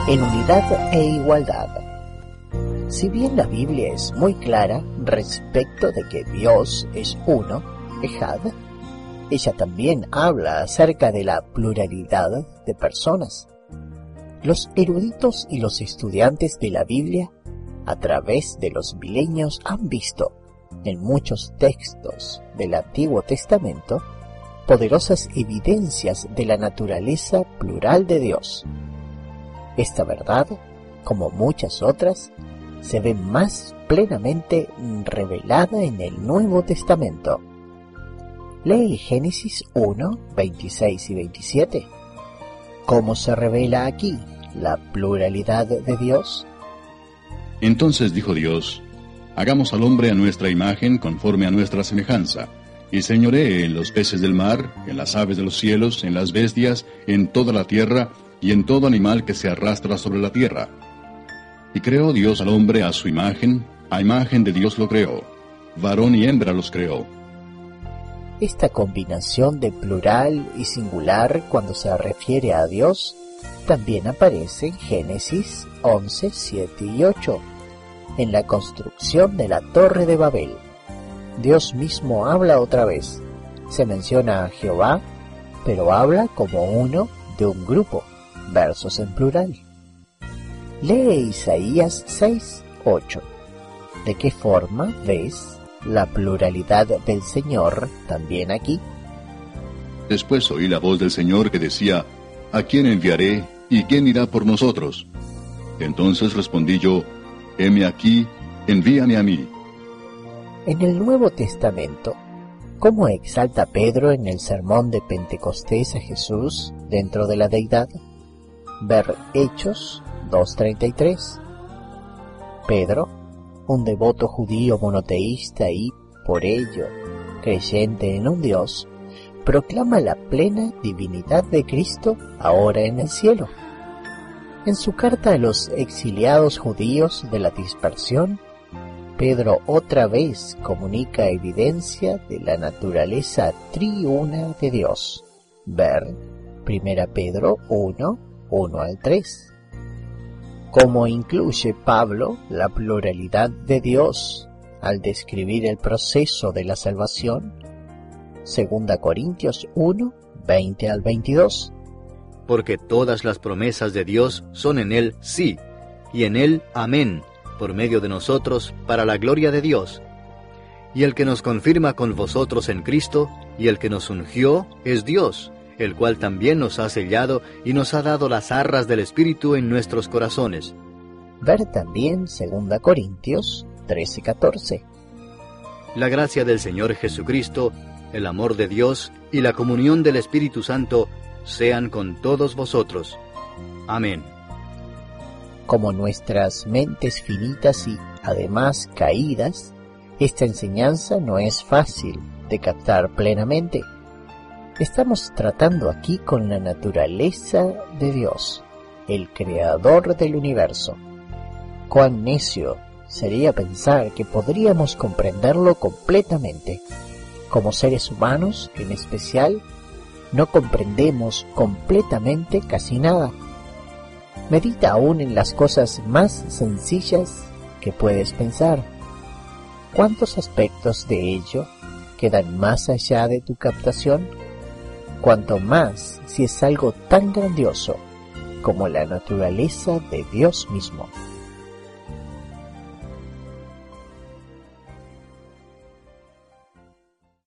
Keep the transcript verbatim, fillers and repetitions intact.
en unidad e igualdad. Si bien la Biblia es muy clara respecto de que Dios es uno, Ejad, ella también habla acerca de la pluralidad de personas. Los eruditos y los estudiantes de la Biblia, a través de los milenios, han visto en muchos textos del Antiguo Testamento poderosas evidencias de la naturaleza plural de Dios. Esta verdad, como muchas otras, se ve más plenamente revelada en el Nuevo Testamento. Lee Génesis uno, veintiséis y veintisiete. ¿Cómo se revela aquí la pluralidad de Dios? Entonces dijo Dios: hagamos al hombre a nuestra imagen, conforme a nuestra semejanza, y señoree en los peces del mar, en las aves de los cielos, en las bestias, en toda la tierra, y en todo animal que se arrastra sobre la tierra. Y creó Dios al hombre a su imagen, a imagen de Dios lo creó, varón y hembra los creó. Esta combinación de plural y singular cuando se refiere a Dios también aparece en Génesis once, siete y ocho, en la construcción de la Torre de Babel. Dios mismo habla otra vez. Se menciona a Jehová, pero habla como uno de un grupo, versos en plural. Lee Isaías seis, ocho. ¿De qué forma ves la pluralidad del Señor también aquí? Después oí la voz del Señor que decía: ¿a quién enviaré y quién irá por nosotros? Entonces respondí yo: heme aquí, envíame a mí. En el Nuevo Testamento, ¿cómo exalta Pedro en el sermón de Pentecostés a Jesús dentro de la deidad? Ver Hechos dos treinta y tres. Pedro, un devoto judío monoteísta y, por ello, creyente en un Dios, proclama la plena divinidad de Cristo ahora en el cielo. En su carta a los exiliados judíos de la dispersión, Pedro otra vez comunica evidencia de la naturaleza triuna de Dios. Ver Primera Pedro uno, uno al tres. ¿Cómo incluye Pablo la pluralidad de Dios al describir el proceso de la salvación? Segunda Corintios uno, veinte al veintidós. Porque todas las promesas de Dios son en Él sí, y en Él amén, por medio de nosotros, para la gloria de Dios. Y el que nos confirma con vosotros en Cristo, y el que nos ungió, es Dios, el cual también nos ha sellado y nos ha dado las arras del Espíritu en nuestros corazones. Ver también Segunda Corintios trece, catorce. La gracia del Señor Jesucristo, el amor de Dios y la comunión del Espíritu Santo sean con todos vosotros. Amén. Como nuestras mentes finitas y, además, caídas, esta enseñanza no es fácil de captar plenamente. Estamos tratando aquí con la naturaleza de Dios, el creador del universo. Cuán necio sería pensar que podríamos comprenderlo completamente. Como seres humanos, en especial, no comprendemos completamente casi nada. Medita aún en las cosas más sencillas que puedes pensar. ¿Cuántos aspectos de ello quedan más allá de tu captación? Cuanto más si es algo tan grandioso como la naturaleza de Dios mismo.